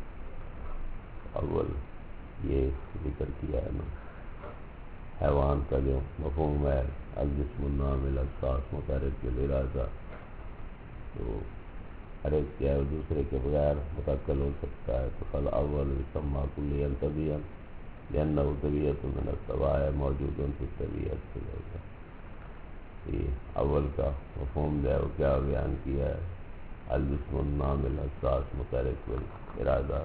[SPEAKER 2] اول یہ ذکر کیا ہے نا حیوان کا جو مفہوم ہے الجسم النام الاحساس متحرک الارادہ، تو ہر ایک کیا ہے دوسرے کے بغیر متعقل ہو سکتا ہے. تو فل اول یسمى کلیا طبیعا لأنه طبیعت من الطبائع موجود فی الطبیعت سے ہوگا. یہ اول کا مفہوم جو ہے وہ کیا بیان کیا ہے الجسم النام الاحساس متحرک الارادہ.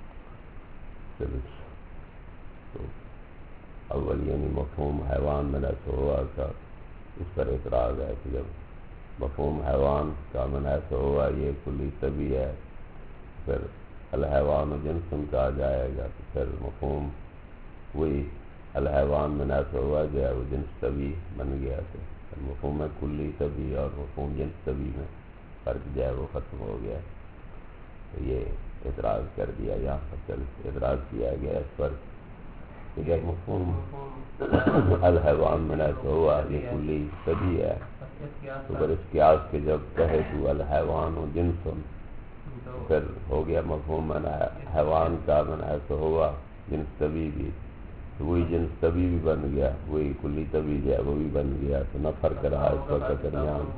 [SPEAKER 2] تو اول یعنی مفہوم حیوان میں ایسا ہوا کا اس پر اعتراض ہے کہ جب مفہوم حیوان کا من ایسا ہوا یہ کلی طبی ہے، پھر الحیوان و جنسن کہا جائے گا، تو پھر مفہوم وہی الحیوان من ایسا ہوا جو ہے وہ جنس طبی بن گیا. تو مفہوم کلی طبی اور مفہوم جنس طبی میں فرق جو ہے وہ ختم ہو گیا. تو یہ اعتراض کر دیا، یہاں پر اعتراض کیا گیا اس پر کہ جب مفہوم الحیوان من ایسا ہوا یہ کلی طبی ہے، تو پھر اس قیاس کے جب کہے تو الحیوان و جنسن پھر ہو گیا مفہوم حیوان کا من ایسا ہوا جنس طبی بھی، تو وہی جنس طبی بھی بن گیا، وہی کلی طبی جو ہے وہ بھی بن گیا. تو نہ فرق رہا اس وقت درمیان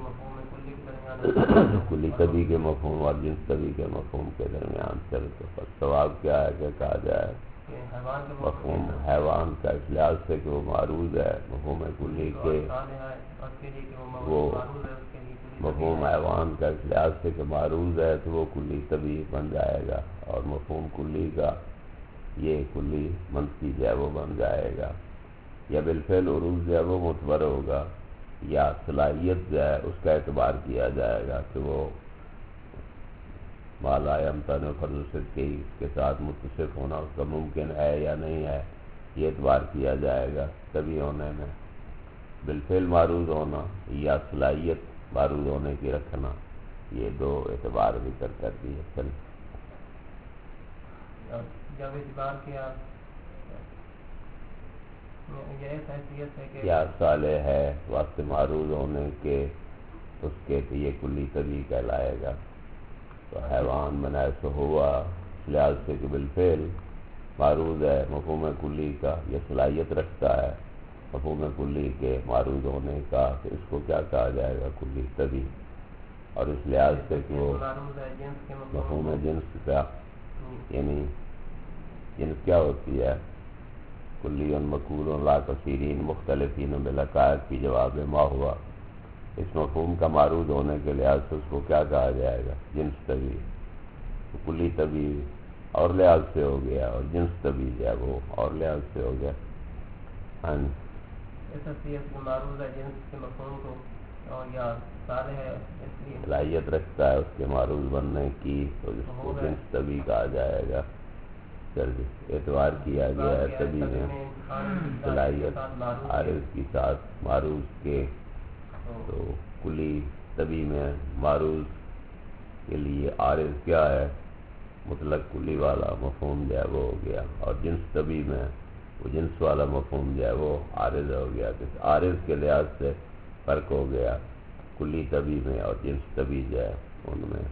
[SPEAKER 2] کلی طبی کے مفہوم اور جنس طبی کے مفہوم کے درمیان. چل تو ثواب کیا ہے کہ کہا جائے مفہوم حیوان کا اس لحاظ سے کہ وہ معروض ہے مفہوم کلی کے، وہ مفہوم حیوان کا اس لحاظ سے کہ معروض ہے تو وہ کلی طبی بن جائے گا، اور مفہوم کلی کا یہ کلی منفی جو ہے وہ بن جائے گا. یا بالفعل عروض جو ہے وہ معتبر ہوگا یا صلاحیت جو ہے اس کا اعتبار کیا جائے گا کہ وہ ما لا یمتنع فرض صدقہ اس کے ساتھ متصف ہونا اس کا ممکن ہے یا نہیں ہے، یہ اعتبار کیا جائے گا طبی ہونے میں۔ بالفعل معروض ہونا یا صلاحیت معروض ہونے کی رکھنا، یہ دو اعتبار ذکر کر دیے۔
[SPEAKER 1] جب اعتبار کیا یہ حیثیت ہے کہ
[SPEAKER 2] کیا صالح ہے وقت معروض ہونے کے اس کے کہ یہ کلی طبی کہلائے گا۔ تو حیوان منعس ہوا اس لحاظ سے کہ بالفعل معروض ہے مفہوم کلی کا، یہ صلاحیت رکھتا ہے مفہوم کلی کے معروض ہونے کا، تو اس کو کیا کہا جائے گا؟ کلی طبی۔ اور اس لحاظ سے کہ وہ مفہوم جنس کا، یعنی جنس کیا ہوتی ہے؟ کلی مکول لا کثیرین مختلفین بالحقائق کی جواب ما ہوا، اس مفہوم کا معروض ہونے کے لحاظ سے اس کو کیا کہا جائے گا؟ جنس طبی۔ کلی طبی اور لحاظ سے ہو گیا اور جنس طبی جو ہے وہ اور لحاظ سے ہو گیا۔ ہاں
[SPEAKER 1] معروض ہے جنس کے مفہوم کو، اور یا صالح ہے اس لیے
[SPEAKER 2] صلاحیت رکھتا ہے اس کے معروض بننے کی، تو جس کو جنس طبی کہا جائے گا۔ اعتبار کیا گیا ہے طبی میں صلاحیت عارض کی ساتھ معروض کے، تو کلی طبی میں معروض کے لیے عارض کیا ہے؟ مطلق کلی والا مفہوم جو ہے وہ ہو گیا، اور جنس طبی میں وہ جنس والا مفہوم جو ہے وہ عارض ہو گیا۔ تو عارض کے لحاظ سے فرق ہو گیا کلی طبی میں اور جنس طبی جو ہے ان میں۔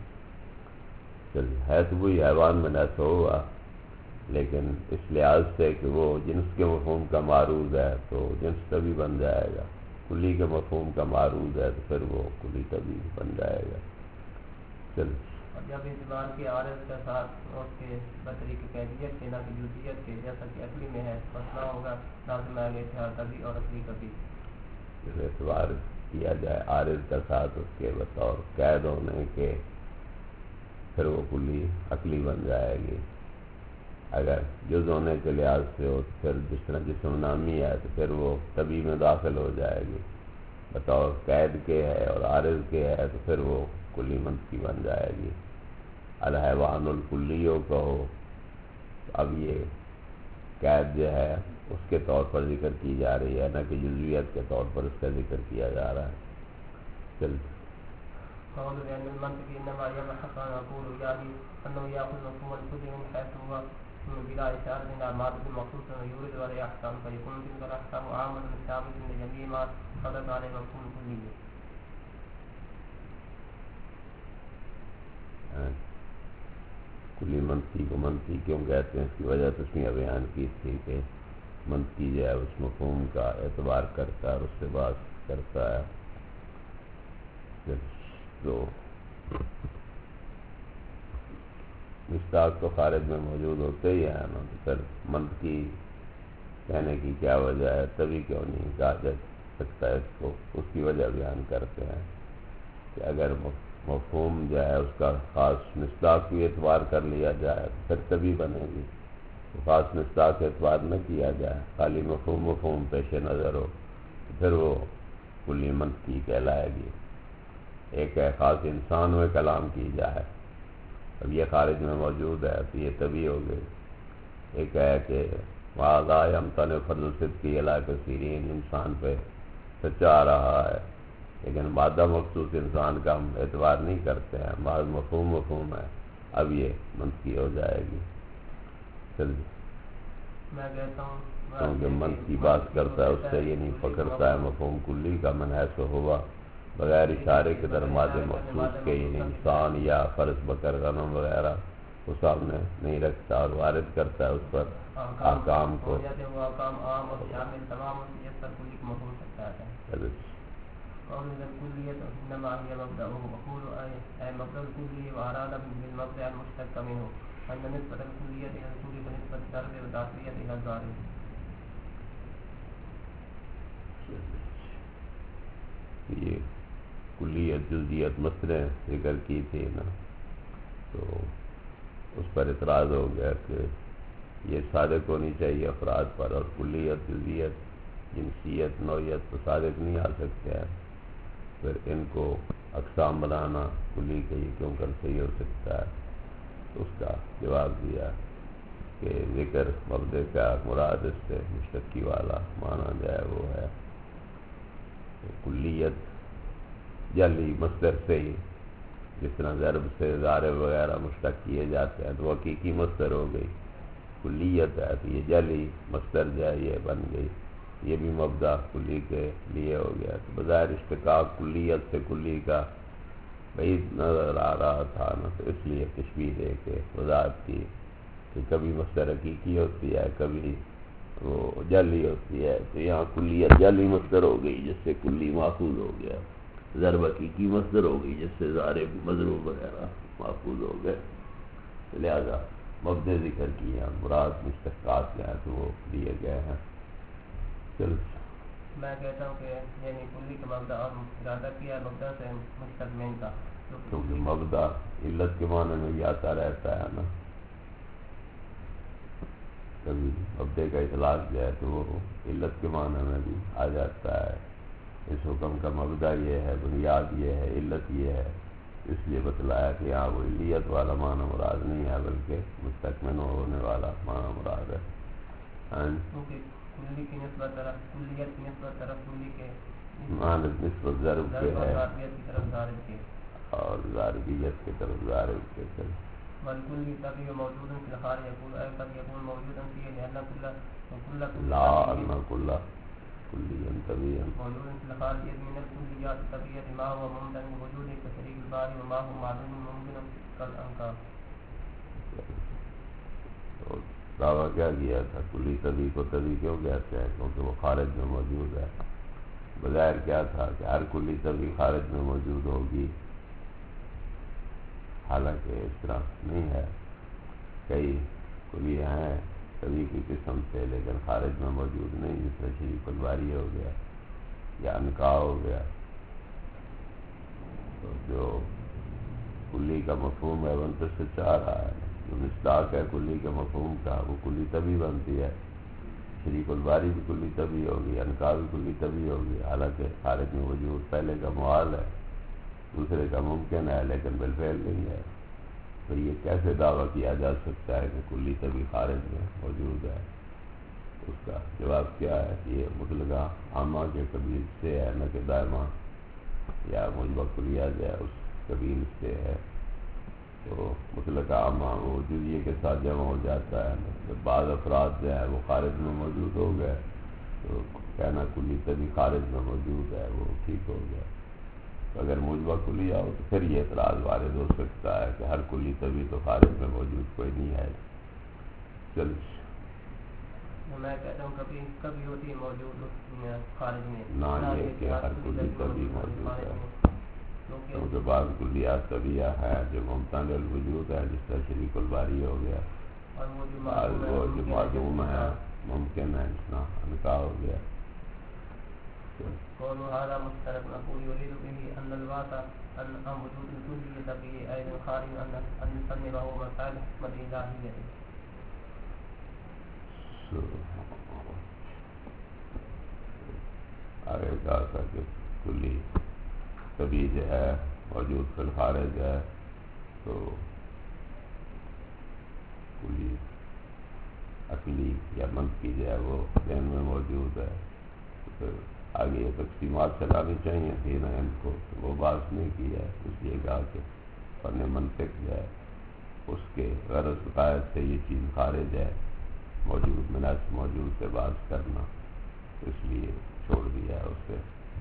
[SPEAKER 2] ہے تو وہی حیوان میں نسو ہوا، لیکن اس لحاظ سے کہ وہ جنس کے مفہوم کا معروض ہے تو جنس طبی بن جائے گا، کلی کے مفہوم کا معروض ہے تو پھر وہ کلی طبی بن جائے گا۔
[SPEAKER 1] اور جب اعتبار کے عارض کے ساتھ اس کے بطریق کیفیت کے نہ کہ جزئیت کے، جیسا کہ اصلی میں ہے، مسئلہ ہوگا لازم ہے کہ اتحاد طبی اور اصلی کبھی
[SPEAKER 2] اعتبار کیا جائے عارض کا ساتھ اس کے بطور قید ہونے کے، پھر وہ کلی عقلی بن جائے گی۔ اگر جز ہونے کے لحاظ سے ہو تو پھر جس طرح جسم نامی ہے تو پھر وہ طبی میں داخل ہو جائے گی، بطور قید کے ہے اور عارض کے ہے تو پھر وہ کلی منطقی بن جائے گی۔ الحیوان الکلیو کہو، اب یہ قید جو ہے اس کے طور پر ذکر کی جا رہی ہے، نہ کہ جزویت کے طور پر اس کا ذکر کیا جا رہا ہے۔
[SPEAKER 1] قول بأن المنطق إنما يبحث عن أقول يعني أنه يأخذ مفهوم الكل من حيث هو بلا إشارة إلى مادة مخصوصة ويورد عليه أحكام، فيكون تلك الأحكام عامة ثابتة لجميع ما صدق عليه مفهوم الكلية۔
[SPEAKER 2] کلی منطقی کو منطقی کیوں کہتے ہیں؟ اس کی وجہ تسمیہ بیان کی تھی کہ منطقی جو ہے اس مفہوم کا اعتبار کرتا ہے اور اس سے بات کرتا ہے۔ تو مصداق تو خارج میں موجود ہوتے ہی ہیں نا، تو پھر منطقی کہنے کی کیا وجہ ہے؟ تبھی کیوں نہیں کہا جا سکتا ہے اس کو؟ اس کی وجہ بیان کرتے ہیں کہ اگر مفہوم جو ہے اس کا خاص مصداق بھی اعتبار کر لیا جائے تو پھر تبھی بنے گی، تو خاص مصداق اعتبار نہ کیا جائے، خالی مفہوم پیش نظر ہو تو پھر وہ کلی منطقی کہلائے گی۔ ایک ہے خاص انسان میں کلام کی جائے، اب یہ خارج میں موجود ہے تو یہ طبی ہو گئی۔ ایک ہے کہ وعدہ یمتنع فرض صدق الی کثیرین، انسان پہ سچا آ رہا ہے، لیکن مادہ مخصوص انسان کا ہم اعتبار نہیں کرتے ہیں، بعض مفہوم ہے، اب یہ منطقی ہو جائے گی۔ چلیے،
[SPEAKER 1] میں کہتا ہوں
[SPEAKER 2] کیونکہ منطقی بات کرتا ہے اس سے یہ نہیں پکڑتا ہے مفہوم کلی کا من حیث ہوا، بغیر اشارے کے در مادہ مخصوص کے، یعنی انسان یا فرض بکر غنم وغیرہ وہ سامنے نہیں رکھتا اور وارد کرتا ہے اس پر احکام کو۔
[SPEAKER 1] وہ احکام عام اور شامل تمام اس پر کلی کو مفہوم سکتا ہے۔ قول الكلية إنما هي مبدأه، وقول أي مبدأ الكلية وأراد بالمبدأ المشتق منه أن نسبة الكلية إلى الكل بنسبة الضرب والتعطية إلى الضارب۔
[SPEAKER 2] یہ کلیت جزئیت مسئلے ذکر کی تھی نا، تو اس پر اعتراض ہو گیا کہ یہ صادق ہونی چاہیے افراد پر، اور کلیت جزئیت جنسیت نوعیت تو صادق نہیں آ سکتے ہیں۔ پھر ان کو اقسام بنانا کلی کے یہ کیوں کر صحیح ہو سکتا ہے؟ تو اس کا جواب دیا کہ ذکر مبدأ کا مراد اس سے مشتقی والا معنی جو ہے وہ ہے کلیت جلی مصدر سے ہی، جس طرح ضرب سے ضارب وغیرہ مشتق کیے جاتے ہیں تو وہ حقیقی مصدر ہو گئی، کلیت ہے تو یہ جلی مصدر جو ہے یہ بن گئی، یہ بھی مبدا کلی کے لیے ہو گیا۔ تو بظاہر اشتقاق کلیت سے کلی کا بعید نظر آ رہا تھا نا، تو اس لیے تشبیہ دے کے وضاحت کی کہ کبھی مصدر حقیقی ہوتی ہے کبھی وہ جلی ہوتی ہے، تو یہاں کلیت جلی مصدر ہو گئی جس سے کلی ماخوذ ہو گیا، ضرب حقیقی مصدر ہو گئی جس سے ضارب مضروب وغیرہ ماخوذ ہو گئے، لہذا مبدأ ذکر کیا، مراد مشتقات جو ہیں تو وہ دیے گئے ہیں۔ چل
[SPEAKER 1] میں کہتا ہوں کہ یعنی کلی کا مبدا اور ارادہ کیا مبدا سے مشتق نہیں تھا،
[SPEAKER 2] کیونکہ مبدا علت کے معنی میں بھی آتا رہتا ہے نا، کبھی مبدے کا اطلاق جو ہے تو وہ علت کے معنی میں بھی آ جاتا ہے۔ اس حکم کا مبدا یہ ہے، بنیاد یہ ہے، علت یہ ہے، اس لیے بتلایا کہ یہاں وہ علیت والا معنی مراد نہیں ہے بلکہ مستقمن ہونے والا معنی مراد ہے۔
[SPEAKER 1] کلی کی نسبت طرف کلیت کی نسبت طرف کلی کے
[SPEAKER 2] نسبت ضرب کے ہے
[SPEAKER 1] کی طرف ضارب کے
[SPEAKER 2] اور ضاربیت کی طرف ضارب کے طرف
[SPEAKER 1] والکل تبی موجود فی الخارج یقول اے قد یکون موجودا فی لأن کل
[SPEAKER 2] لا ان کل کلی طبی
[SPEAKER 1] موجود فی الخارج من الکلیات طبیعت ما هو ممتن وجود كشریک الباری وما هو معلوم ممکن کالانکار۔
[SPEAKER 2] دعویٰ کیا کیا تھا؟ کلی طبی کو طبی کیوں کہتے ہیں؟ کیونکہ وہ خارج میں موجود ہے۔ بظاہر کیا تھا کہ ہر کلی طبی خارج میں موجود ہوگی، حالانکہ اس طرح نہیں ہے، کئی کلی ہیں طبی کی قسم سے لیکن خارج میں موجود نہیں، جس طرح شریک الباری ہو گیا یا انکا ہو گیا۔ تو جو کلی کا مفہوم ہے بنتے سے چاہ رہا ہے، جو مصداق ہے کلی کے مفہوم کا وہ کلی طبی بنتی ہے، شریک الباری بھی کلی طبی ہوگی، انکا بھی کلی طبی ہوگی، حالانکہ خارج میں وجود پہلے کا محال ہے، دوسرے کا ممکن ہے لیکن بالفعل نہیں ہے۔ تو یہ کیسے دعویٰ کیا جا سکتا ہے کہ کلی طبی خارج میں موجود ہے؟ اس کا جواب کیا ہے کہ یہ مطلقہ عامہ کے قبیل سے ہے، نہ کہ دائمہ یا مجمع کلیہ جو ہے اس قبیل سے ہے۔ تو مطلقہ عامہ وہ جزیے کے ساتھ جمع ہو جاتا ہے، جب بعض افراد جو ہے وہ خارج میں موجود ہو گئے تو کہنا کلی طبی خارج میں موجود ہے وہ ٹھیک ہو گیا۔ اگر مجمع کلیہ ہو تو پھر یہ اعتراض وارد ہو سکتا ہے کہ ہر کلی طبی تو خارج میں موجود کوئی نہیں ہے۔ چل
[SPEAKER 1] میں کہتا ہوں کبھی ہوتی ہے موجود خارج میں،
[SPEAKER 2] نہ یہ کہ ہر کلی طبی موجود ہے، کیونکہ بعض کلیات طبیعہ ہے جو ممتنع الوجود ہے، جس طرح شریک الباری ہو گیا، اور وہ جو معدوم ہے ممکن ہے، جس طرح انکا ہو گیا۔
[SPEAKER 1] قول هذا مشترك نقول يريد به أن الواقع أن وجود الكلية طبيعي أيضا خارج أن نصنفه مسائل الحكمة الإلهية۔
[SPEAKER 2] آگے کہا تھا کہ کلی طبی جو ہے موجود فی الخارج ہے، تو کلی عقلی یا منطقی جو ہے وہ ذہن میں موجود ہے، تو پھر آگے یہ تقسیمات چلانی چاہیے تھی نا ان کو، وہ بات نہیں کی ہے، اس لیے کہا کہ فن منطق جو ہے اس کے غرض قائد سے یہ چیز خارج ہے، موجود مناسب موجود سے بات کرنا، اس لیے چھوڑ دیا اسے،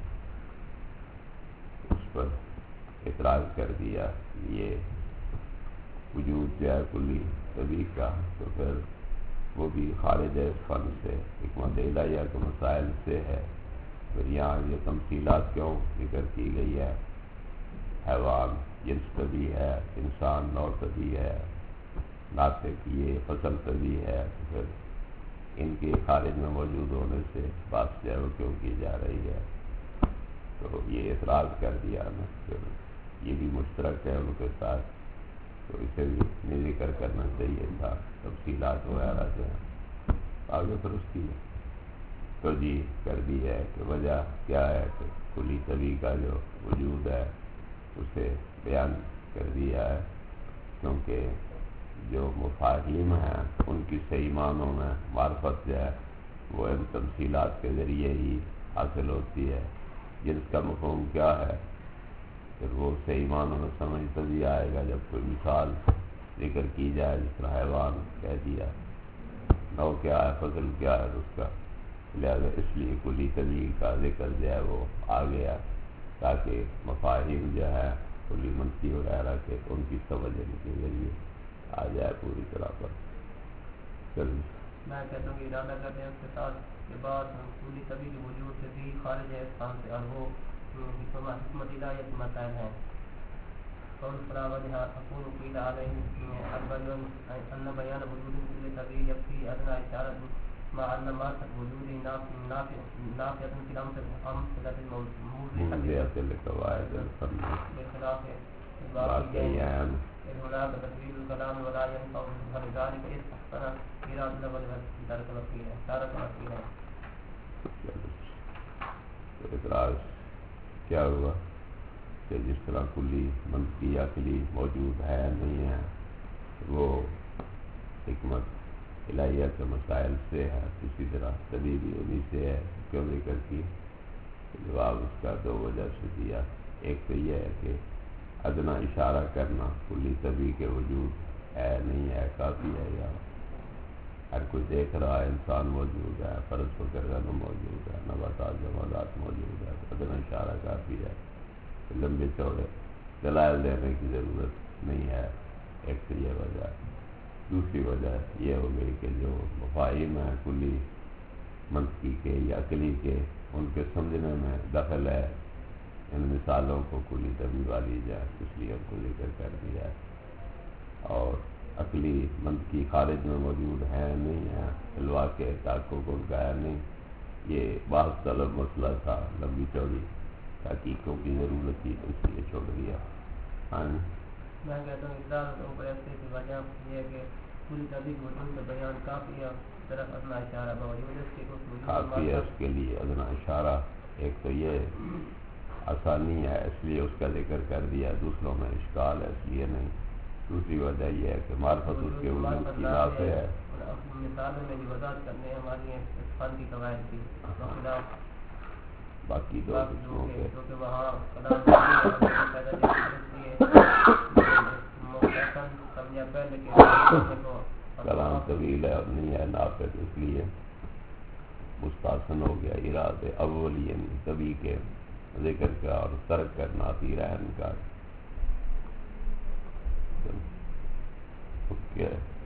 [SPEAKER 2] اس پر اعتراض کر دیا یہ وجود جو ہے کلی طبی کا، تو پھر وہ بھی خارج ہے اس فن سے، حکمت الہیہ کے مسائل سے ہے۔ پھر یہاں یہ تمثیلات کیوں ذکر کی گئی ہے؟ حیوان جنس طبی ہے، انسان نوع طبی ہے، ناطق یہ فصل طبی ہے، تو پھر ان کے خارج میں موجود ہونے سے بات جو ہے وہ کیوں کی جا رہی ہے؟ تو یہ اعتراض کر دیا نا، پھر یہ بھی مشترک ہے ان کے ساتھ، تو اسے بھی نہیں ذکر کرنا چاہیے تھا، تفصیلات وغیرہ جو ہیں آگے پھر اس کی توجیہ کر دی ہے کہ وجہ کیا ہے کہ کلی طبی کا جو وجود ہے اسے بیان کر دیا ہے، کیونکہ جو مفاہیم ہیں ان کی صحیح معنوں میں معرفت جو ہے وہ ان تمثیلات کے ذریعے ہی حاصل ہوتی ہے، جس کا مفہوم کیا ہے پھر وہ صحیح معنوں میں سمجھ تبھی آئے گا جب کوئی مثال ذکر کی جائے، جس طرح حیوان کہہ دیا، نو کیا ہے، فضل کیا ہے اس کا، لہذا اس لیے کلی طبیعی کا ذکر جو ہے وہ آ گیا تاکہ مفاہیم جو ہے کلی منفی وغیرہ کے ان کی سمجھنے کے ذریعے آ جائے پوری طرح پر۔ چلیے
[SPEAKER 1] میں کہتا ہوں کہ ارادہ کرتے ہیں اس کے ساتھ کے بعد کلی طبی کے وجود سے بھی خارج ہے اس کام سے، اور وہ حکمت الہیہ کے مسائل ہیں۔ قول فلا وجہ اقول قیل علیہ البیان ان بیان وجود کل طبی یکفی ادنی اشارت مع ان ما وجود نافیۃ فی الامثلۃ الموضوعۃ
[SPEAKER 2] القواعد الفن
[SPEAKER 1] بخلاف
[SPEAKER 2] واقعیان
[SPEAKER 1] هناك تفصيل الكلام ولا ينفع فلذلك استحسن إيراد الأول ترك الأخير۔
[SPEAKER 2] اعتراض کیا ہوا کہ جس طرح کلی منفی عقلی موجود ہے نہیں ہے وہ حکمت الہیہ کے مسائل سے ہے، اسی طرح طبی بھی انہی سے ہے، کیوں ذکر کی؟ جواب اس کا دو وجہ سے دیا، ایک تو یہ ہے کہ ادنا اشارہ کرنا کلی طبی کے وجود ہے نہیں ہے کافی ہے، یا ہر کوئی دیکھ رہا ہے، انسان موجود ہے، فرض فکر کا موجود ہے، نباتات جمادات موجود ہے، ادنا اشارہ کافی ہے، لمبے چوڑے دلائل دینے کی ضرورت نہیں ہے، ایک تو یہ وجہ ہے۔ دوسری وجہ یہ ہو گئی کہ جو مفاہیم ہیں کلی منطقی کے یا عقلی کے، ان کے سمجھنے میں دخل ہے ان مثالوں کو کلی طبی والی جائے، اس لیے ان کو ذکر کر دیا ہے، اور عقلی منطقی خارج میں موجود ہے نہیں ہے، الواقع تحقق ان کا ہے نہیں، یہ بحث طلب مسئلہ تھا، لمبی چوڑی تحقیقوں کی ضرورت تھی، اس لیے چھوڑ دیا۔ ہاں
[SPEAKER 1] میں کہتا ہوں اقدار اوپر ایسے کی وجہ یہ ہے کہ کلی طبی کے وجود کا بیان کافی ہے، طرف ادنا اشارہ باوجود اس کے
[SPEAKER 2] کافی ہے، اس کے لیے ادنا اشارہ ایک تو یہ آسانی ہے اس لیے اس کا ذکر کر دیا، دوسروں میں اشکال ہے اس لیے نہیں، دوسری وجہ یہ ہے کہ معرفت اس کے وجود کی نافع ہے۔
[SPEAKER 1] مثالوں میں جو وضاحت کرنے ہماری فن کی قواعد کی خلاف
[SPEAKER 2] باقی دو قسموں کے
[SPEAKER 1] کیونکہ وہاں کلام سمجھا پہلے کہ
[SPEAKER 2] کلام طویل ہے اور نہیں ہے نافع، اس لیے مستحسن ہو گیا اراد اول یعنی طبی کے ذکر کا اور ترک کرنا فی رہن کا۔ اوکے